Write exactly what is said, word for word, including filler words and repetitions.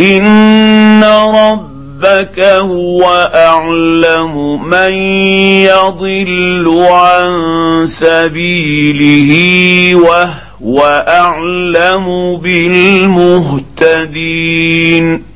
إن ربك هو أعلم من يضل عن سبيله وهو أعلم بالمهتدين.